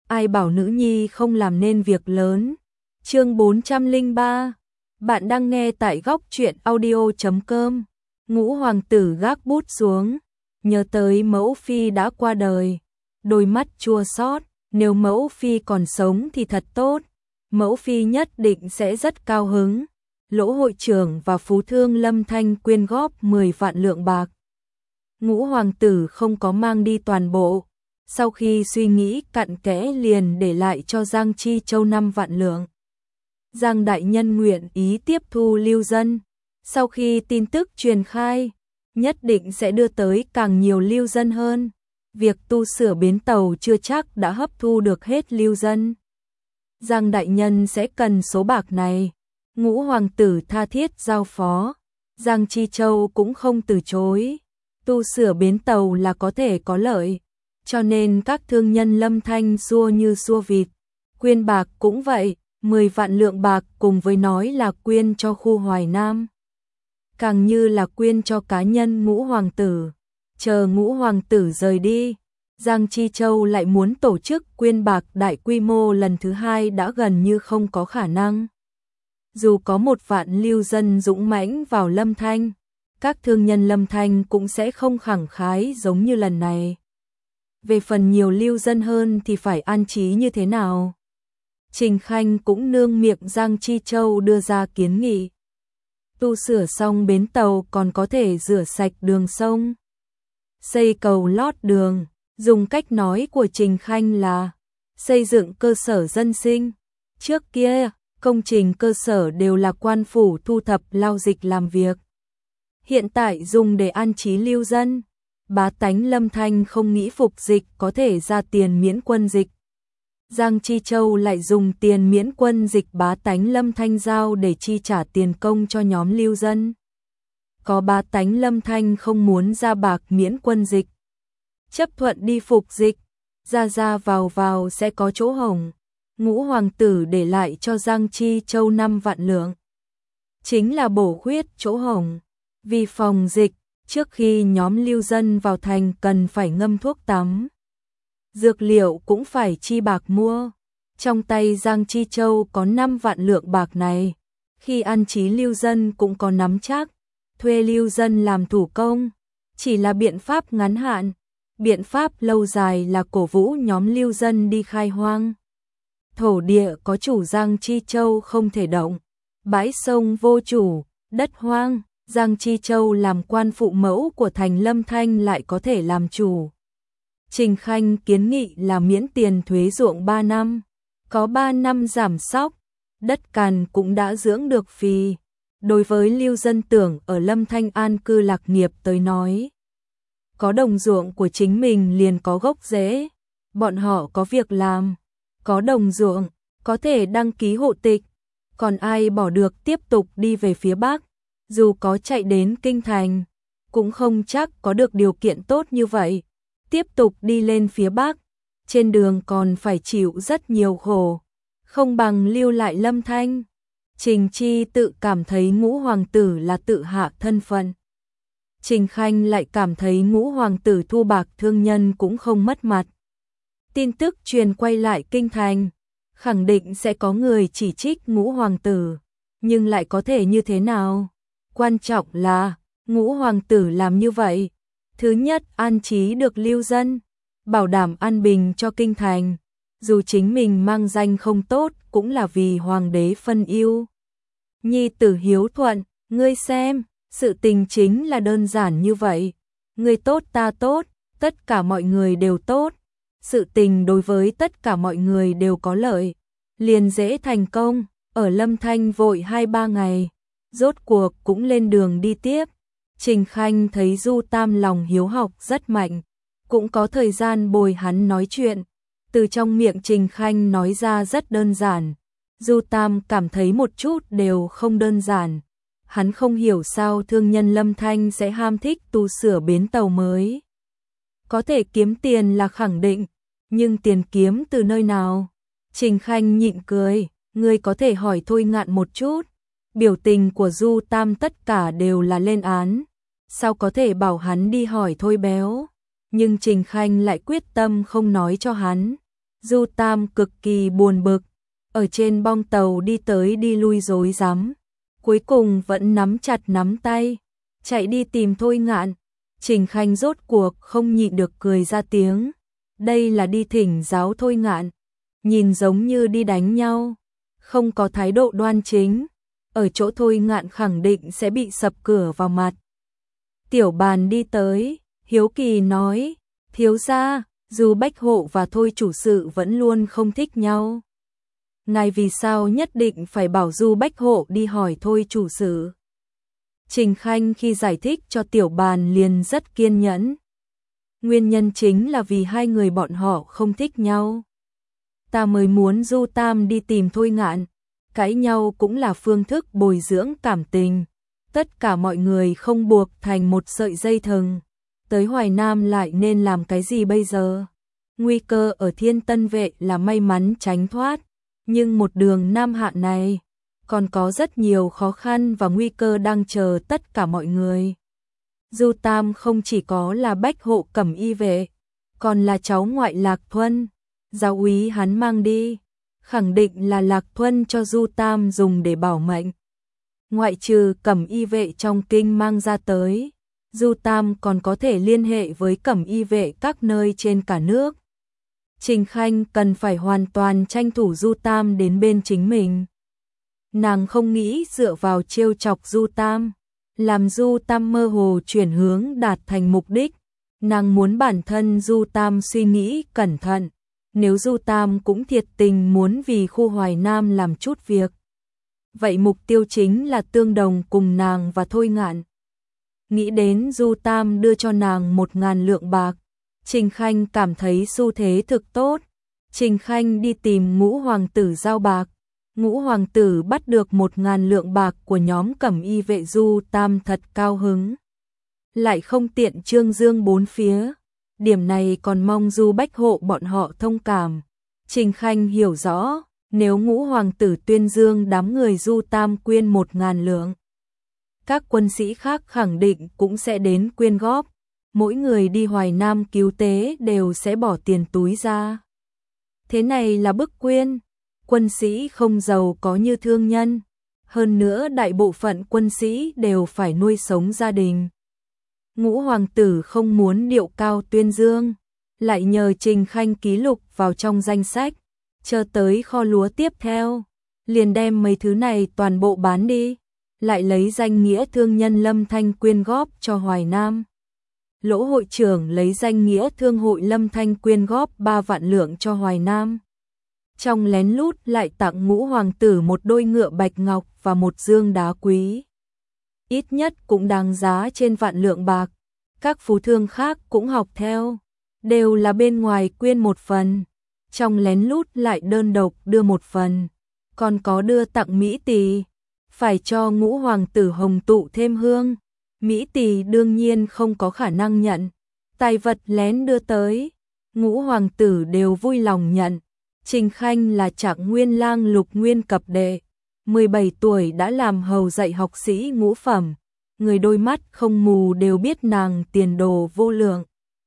ai bảo nữ nhi không làm nên việc lớn. Chương 403. Bạn đang nghe tại góc truyện audio.com. Ngũ hoàng tử gác bút xuống, nhớ tới mẫu phi đã qua đời, đôi mắt chua xót, nếu mẫu phi còn sống thì thật tốt, mẫu phi nhất định sẽ rất cao hứng. Lỗ hội trưởng và phú thương Lâm Thanh quyên góp 10 vạn lượng bạc. Ngũ hoàng tử không có mang đi toàn bộ, sau khi suy nghĩ cặn kẽ liền để lại cho Giang Chi Châu 5 vạn lượng. Giang đại nhân nguyện ý tiếp thu lưu dân, sau khi tin tức truyền khai, nhất định sẽ đưa tới càng nhiều lưu dân hơn. Việc tu sửa bến tàu chưa chắc đã hấp thu được hết lưu dân. Giang đại nhân sẽ cần số bạc này. Ngũ hoàng tử tha thiết giao phó, Giang Chi Châu cũng không từ chối. Tu sửa bến tàu là có thể có lợi, cho nên các thương nhân Lâm Thanh xua như xua vịt. Quyên bạc cũng vậy, 10 vạn lượng bạc cùng với nói là quyên cho khu Hoài Nam, càng như là quyên cho cá nhân Ngũ hoàng tử. Chờ Ngũ hoàng tử rời đi, Giang Chi Châu lại muốn tổ chức quyên bạc đại quy mô lần thứ hai đã gần như không có khả năng. Dù có 1 vạn lưu dân dũng mãnh vào Lâm Thanh, các thương nhân Lâm Thanh cũng sẽ không khẳng khái giống như lần này. Về phần nhiều lưu dân hơn thì phải an trí như thế nào? Trình Khanh cũng nương miệng Giang Chi Châu đưa ra kiến nghị. Tu sửa xong bến tàu còn có thể rửa sạch đường sông, xây cầu lót đường. Dùng cách nói của Trình Khanh là xây dựng cơ sở dân sinh. Trước kia, công trình cơ sở đều là quan phủ thu thập lao dịch làm việc. Hiện tại dùng để an trí lưu dân. Bá tánh Lâm Thanh không nghĩ phục dịch có thể ra tiền miễn quân dịch. Giang Chi Châu lại dùng tiền miễn quân dịch bá tánh Lâm Thanh giao để chi trả tiền công cho nhóm lưu dân. Có bá tánh Lâm Thanh không muốn ra bạc miễn quân dịch, chấp thuận đi phục dịch, ra vào sẽ có chỗ hổng. Ngũ hoàng tử để lại cho Giang Chi Châu 5 vạn lượng, chính là bổ khuyết chỗ hổng. Vì phòng dịch, trước khi nhóm lưu dân vào thành cần phải ngâm thuốc tắm, dược liệu cũng phải chi bạc mua. Trong tay Giang Chi Châu có 5 vạn lượng bạc này, khi an trí lưu dân cũng có nắm chắc. Thuê lưu dân làm thủ công chỉ là biện pháp ngắn hạn, biện pháp lâu dài là cổ vũ nhóm lưu dân đi khai hoang. Thổ địa có chủ Giang Chi Châu không thể động, bãi sông vô chủ, đất hoang, Giang Chi Châu làm quan phụ mẫu của thành Lâm Thanh lại có thể làm chủ. Trình Khanh kiến nghị là miễn tiền thuế ruộng 3 năm, có 3 năm giảm sóc, đất cằn cũng đã dưỡng được phì. Đối với lưu dân tưởng ở Lâm Thanh an cư lạc nghiệp tới nói, có đồng ruộng của chính mình liền có gốc rễ, bọn họ có việc làm, có đồng ruộng, có thể đăng ký hộ tịch, còn ai bỏ được tiếp tục đi về phía Bắc, dù có chạy đến kinh thành, cũng không chắc có được điều kiện tốt như vậy, tiếp tục đi lên phía Bắc, trên đường còn phải chịu rất nhiều khổ, không bằng lưu lại Lâm Thanh. Trình Chi tự cảm thấy Ngũ hoàng tử là tự hạ thân phận. Trình Khanh lại cảm thấy Ngũ hoàng tử thu bạc thương nhân cũng không mất mặt. Tin tức truyền quay lại kinh thành, khẳng định sẽ có người chỉ trích Ngũ hoàng tử, nhưng lại có thể như thế nào? Quan trọng là Ngũ hoàng tử làm như vậy, thứ nhất an trí được lưu dân, bảo đảm an bình cho kinh thành, dù chính mình mang danh không tốt cũng là vì hoàng đế phân ưu. Nhi tử hiếu thuận, ngươi xem, sự tình chính là đơn giản như vậy, ngươi tốt ta tốt, tất cả mọi người đều tốt, sự tình đối với tất cả mọi người đều có lợi, liền dễ thành công. Ở Lâm Thanh vội 2-3 ngày, rốt cuộc cũng lên đường đi tiếp. Trình Khanh thấy Du Tam lòng hiếu học rất mạnh, cũng có thời gian bồi hắn nói chuyện. Từ trong miệng Trình Khanh nói ra rất đơn giản, Du Tam cảm thấy một chút đều không đơn giản. Hắn không hiểu sao thương nhân Lâm Thanh sẽ ham thích tu sửa bến tàu mới. Có thể kiếm tiền là khẳng định, nhưng tiền kiếm từ nơi nào? Trình Khanh nhịn cười, ngươi có thể hỏi Thôi Ngạn một chút. Biểu tình của Du Tam tất cả đều là lên án, sao có thể bảo hắn đi hỏi Thôi Béo. Nhưng Trình Khanh lại quyết tâm không nói cho hắn. Du Tam cực kỳ buồn bực, ở trên bong tàu đi tới đi lui rối rắm, cuối cùng vẫn nắm chặt nắm tay, chạy đi tìm Thôi Ngạn. Trình Khanh rốt cuộc không nhịn được cười ra tiếng, đây là đi thỉnh giáo Thôi Ngạn, nhìn giống như đi đánh nhau, không có thái độ đoan chính, ở chỗ Thôi Ngạn khẳng định sẽ bị sập cửa vào mặt. Tiểu Bàn đi tới, hiếu kỳ nói, thiếu gia, Du Bách Hộ và Thôi chủ sự vẫn luôn không thích nhau. Ngài vì sao nhất định phải bảo Du Bách Hộ đi hỏi Thôi chủ sự? Trình Khanh khi giải thích cho Tiểu Bàn liền rất kiên nhẫn. Nguyên nhân chính là vì hai người bọn họ không thích nhau. Ta mới muốn Du Tam đi tìm Thôi Ngạn, cãi nhau cũng là phương thức bồi dưỡng cảm tình. Tất cả mọi người không buộc thành một sợi dây thừng. Tới Hoài Nam lại nên làm cái gì bây giờ? Nguy cơ ở Thiên Tân Vệ là may mắn tránh thoát, nhưng một đường Nam Hạ này còn có rất nhiều khó khăn và nguy cơ đang chờ tất cả mọi người. Du Tam không chỉ có là Bách Hộ Cẩm Y vệ, còn là cháu ngoại Lạc Thuân, giáo úy hắn mang đi, khẳng định là Lạc Thuân cho Du Tam dùng để bảo mệnh. Ngoại trừ Cẩm Y vệ trong kinh mang ra tới, Du Tam còn có thể liên hệ với Cẩm Y vệ các nơi trên cả nước. Trình Khanh cần phải hoàn toàn tranh thủ Du Tam đến bên chính mình. Nàng không nghĩ dựa vào trêu chọc Du Tam, làm Du Tam mơ hồ chuyển hướng đạt thành mục đích. Nàng muốn bản thân Du Tam suy nghĩ cẩn thận, nếu Du Tam cũng thiệt tình muốn vì khu Hoài Nam làm chút việc. Vậy mục tiêu chính là tương đồng cùng nàng và Thôi Ngạn. Nghĩ đến Du Tam đưa cho nàng 1.000 lượng bạc, Trình Khanh cảm thấy xu thế thực tốt. Trình Khanh đi tìm Ngũ hoàng tử giao bạc. Ngũ hoàng tử bắt được 1.000 lượng bạc của nhóm Cẩm Y vệ. Du Tam thật cao hứng, lại không tiện trương dương bốn phía. Điểm này còn mong Du Bách Hộ bọn họ thông cảm. Trình Khanh hiểu rõ, nếu Ngũ hoàng tử tuyên dương đám người Du Tam quyên 1.000 lượng, các quân sĩ khác khẳng định cũng sẽ đến quyên góp. Mỗi người đi Hoài Nam cứu tế đều sẽ bỏ tiền túi ra. Thế này là bức quyên. Quân sĩ không giàu có như thương nhân. Hơn nữa đại bộ phận quân sĩ đều phải nuôi sống gia đình. Ngũ hoàng tử không muốn điệu cao tuyên dương, lại nhờ Trình Khanh ký lục vào trong danh sách. Chờ tới kho lúa tiếp theo, liền đem mấy thứ này toàn bộ bán đi, lại lấy danh nghĩa thương nhân Lâm Thanh quyên góp cho Hoài Nam. Lỗ hội trưởng lấy danh nghĩa thương hội Lâm Thanh quyên góp 3 vạn lượng cho Hoài Nam. Trong lén lút lại tặng Ngũ hoàng tử một đôi ngựa bạch ngọc và một dương đá quý. Ít nhất cũng đáng giá trên vạn lượng bạc. Các phú thương khác cũng học theo, đều là bên ngoài quyên một phần, trong lén lút lại đơn độc đưa một phần, còn có đưa tặng Mỹ Tỳ, phải cho Ngũ hoàng tử hồng tụ thêm hương. Mỹ Tỳ đương nhiên không có khả năng nhận, tài vật lén đưa tới, Ngũ hoàng tử đều vui lòng nhận. Trình Khanh là Trạng Nguyên lang Lục Nguyên cập đệ, 17 tuổi đã làm hầu dạy học sĩ ngũ phẩm, người đôi mắt không mù đều biết nàng tiền đồ vô lượng.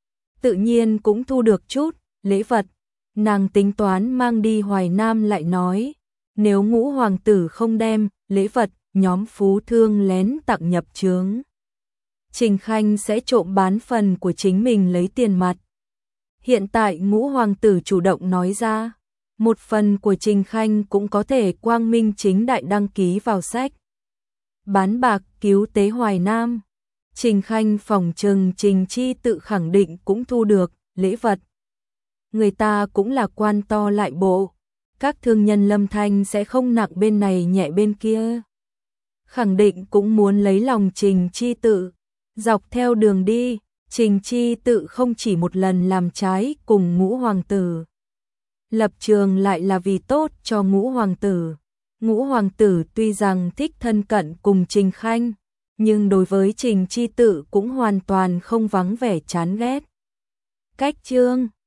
Tự nhiên cũng thu được chút lễ vật, nàng tính toán mang đi Hoài Nam, lại nói, nếu Ngũ hoàng tử không đem lễ vật, nhóm phú thương lén tặng nhập chướng, Trình Khanh sẽ trộm bán phần của chính mình lấy tiền mặt. Hiện tại Ngũ hoàng tử chủ động nói ra, một phần của Trình Khanh cũng có thể quang minh chính đại đăng ký vào sách. Bán bạc cứu tế Hoài Nam. Trình Khanh phỏng chừng Trình Chi tự khẳng định cũng thu được lễ vật. Người ta cũng là quan to lại bộ. Các thương nhân Lâm Thanh sẽ không nặng bên này nhẹ bên kia. Khẳng định cũng muốn lấy lòng Trình Chi tự. Dọc theo đường đi, Trình Chi tự không chỉ một lần làm trái cùng Ngũ hoàng tử. Lập trường lại là vì tốt cho Ngũ hoàng tử. Ngũ hoàng tử tuy rằng thích thân cận cùng Trình Khanh, nhưng đối với Trình Chi tự cũng hoàn toàn không vắng vẻ chán ghét. Cách chương